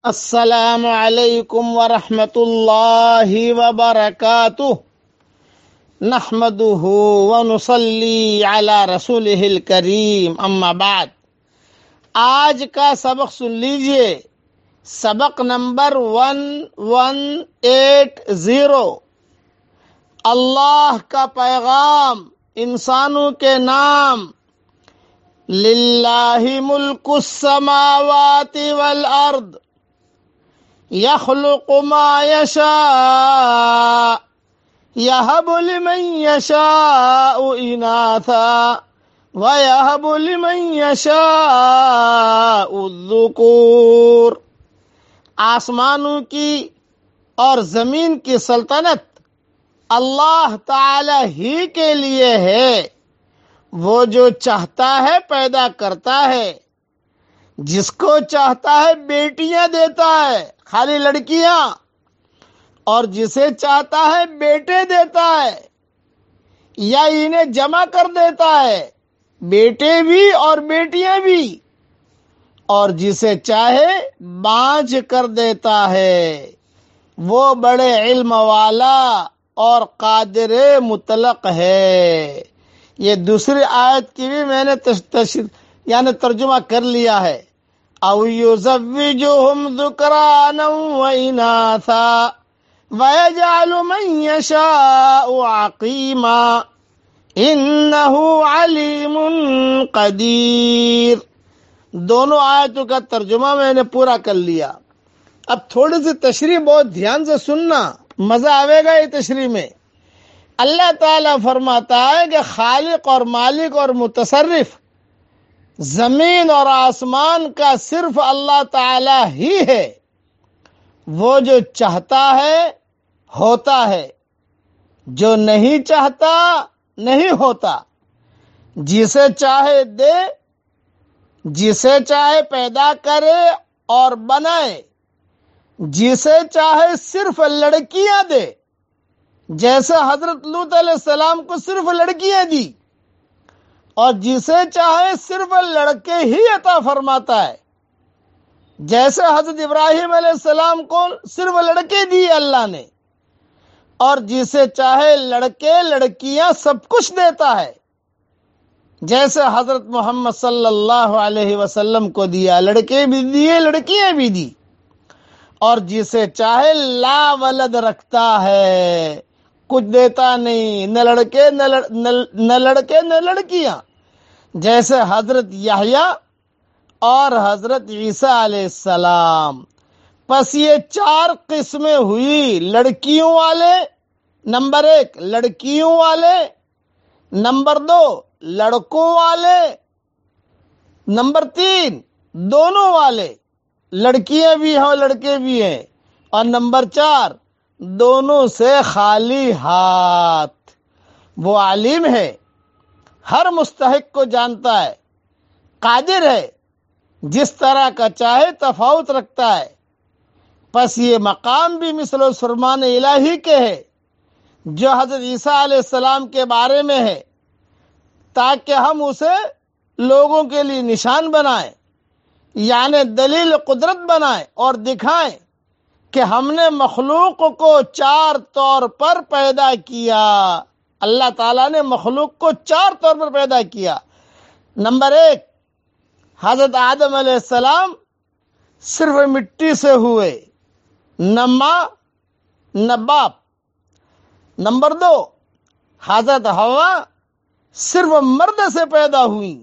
السلام علیکم ورحمۃ اللہ وبرکاتہ نحمده ونصلی علی رسولہ الکریم اما بعد۔ آج کا سبق سن لیجئے، سبق نمبر 1180۔ اللہ کا پیغام، انسانوں کے نام۔ للہ ملک السماوات والارض يخلق ما يشاء يهب لمن يشاء إناثا ويهب لمن يشاء الذكور۔ آسمانوں کی اور زمین کی سلطنت اللہ تعالی ہی کے لیے ہے۔ وہ جو چاہتا ہے پیدا کرتا ہے، جس کو چاہتا ہے بیٹیاں دیتا ہے، خالی لڑکیاں، اور جسے چاہتا ہے بیٹے دیتا ہے، یا انہیں جمع کر دیتا ہے، بیٹے بھی اور بیٹیاں بھی، اور جسے چاہے بانجھ کر دیتا ہے۔ وہ بڑے علم والا اور قادر مطلق ہے۔ یہ دوسری آیت کی بھی میں نے ترجمہ کر لیا ہے۔ او یزوجہم ذکرانا و اناثا ویجعل من یشاء عقیما انہ علیم قدیر۔ دونوں آیتوں کا ترجمہ میں نے پورا کر لیا۔ اب تھوڑی سی تشریح بہت دھیان سے سننا، مزہ آئے گا یہ تشریح میں۔ اللہ تعالیٰ فرماتا ہے کہ خالق اور مالک اور متصرف زمین اور آسمان کا صرف اللہ تعالی ہی ہے۔ وہ جو چاہتا ہے ہوتا ہے، جو نہیں چاہتا نہیں ہوتا۔ جسے چاہے دے، جسے چاہے پیدا کرے اور بنائے، جسے چاہے صرف لڑکیاں دے، جیسے حضرت لوط علیہ السلام کو صرف لڑکیاں دی، اور جسے چاہے صرف لڑکے ہی عطا فرماتا ہے، جیسے حضرت ابراہیم علیہ السلام کو صرف لڑکے دی اللہ نے، اور جسے چاہے لڑکے لڑکیاں سب کچھ دیتا ہے، جیسے حضرت محمد صلی اللہ علیہ وسلم کو دیا، لڑکے بھی دیے لڑکیاں بھی دی، اور جسے چاہے لا ولد رکھتا ہے، کچھ دیتا نہیں، نہ لڑکے نہ لڑکیاں، جیسے حضرت یحییٰ اور حضرت عیسیٰ علیہ السلام۔ پس یہ چار قسمیں ہوئی، لڑکیوں والے نمبر 1، لڑکیوں والے نمبر 2، لڑکوں والے نمبر 3، دونوں والے، لڑکیاں بھی ہیں اور لڑکے بھی ہیں، اور نمبر 4، دونوں سے خالی ہاتھ۔ وہ عالم ہے، ہر مستحق کو جانتا ہے، قادر ہے، جس طرح کا چاہے تفاوت رکھتا ہے۔ پس یہ مقام بھی مثل فرمان الہی کے ہے جو حضرت عیسیٰ علیہ السلام کے بارے میں ہے، تاکہ ہم اسے لوگوں کے لیے نشان بنائیں، یعنی دلیل قدرت بنائیں اور دکھائیں کہ ہم نے مخلوق کو 4 طور پر پیدا کیا۔ اللہ تعالیٰ نے مخلوق کو 4 طور پر پیدا کیا۔ نمبر 1، حضرت آدم علیہ السلام صرف مٹی سے ہوئے، نہ ماں نہ باپ۔ نمبر 2، حضرت حوا صرف مرد سے پیدا ہوئی۔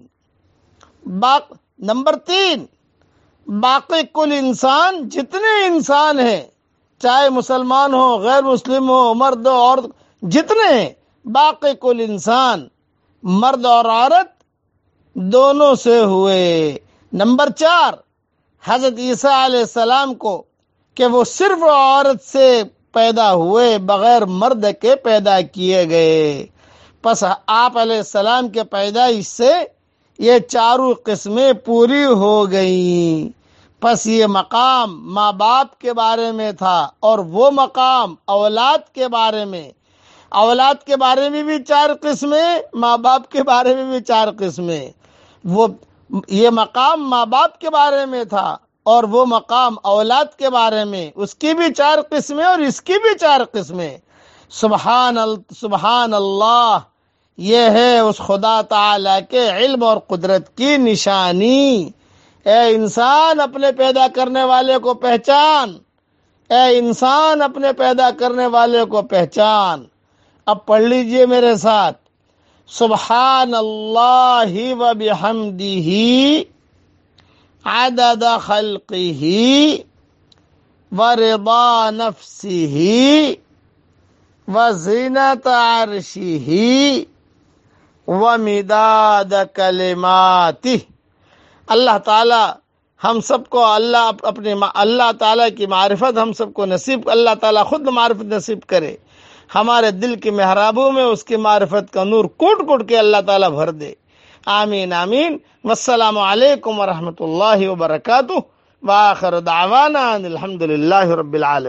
نمبر 3، باقی کل انسان، جتنے انسان ہیں، چاہے مسلمان ہو، غیر مسلم ہو، مرد ہو، عورت، جتنے ہیں، باقی کل انسان، مرد اور عورت دونوں سے ہوئے۔ نمبر 4، حضرت عیسیٰ علیہ السلام کو کہ وہ صرف عورت سے پیدا ہوئے، بغیر مرد کے پیدا کیے گئے۔ پس آپ علیہ السلام کے پیدائش سے یہ 4 قسمیں پوری ہو گئیں۔ پس یہ مقام ماں باپ کے بارے میں تھا، اور وہ مقام اولاد کے بارے میں۔ اولاد کے بارے میں بھی 4 قسمیں، ماں باپ کے بارے میں بھی 4 قسمیں۔ یہ مقام ماں باپ کے بارے میں تھا، اور وہ مقام اولاد کے بارے میں، اس کی بھی 4 قسمیں اور اس کی بھی 4 قسمیں۔ سبحان اللہ، یہ ہے اس خدا تعالی کے علم اور قدرت کی نشانی۔ اے انسان، اپنے پیدا کرنے والے کو پہچان، اے انسان اپنے پیدا کرنے والے کو پہچان۔ اب پڑھ لیجئے میرے ساتھ، سبحان اللہ و بحمدہ عدد خلقہ ورضا نفسہ وزینت عرشہ ومداد کلماتہ۔ اللہ تعالی ہم سب کو اللہ تعالیٰ کی معرفت ہم سب کو نصیب، اللہ تعالیٰ خود معرفت نصیب کرے، ہمارے دل کی محرابوں میں اس کی معرفت کا نور کوٹ کوٹ کے اللہ تعالیٰ بھر دے۔ آمین آمین۔ والسلام علیکم ورحمۃ اللہ وبرکاتہ، وآخر دعوانا ان الحمد للہ رب العالمین۔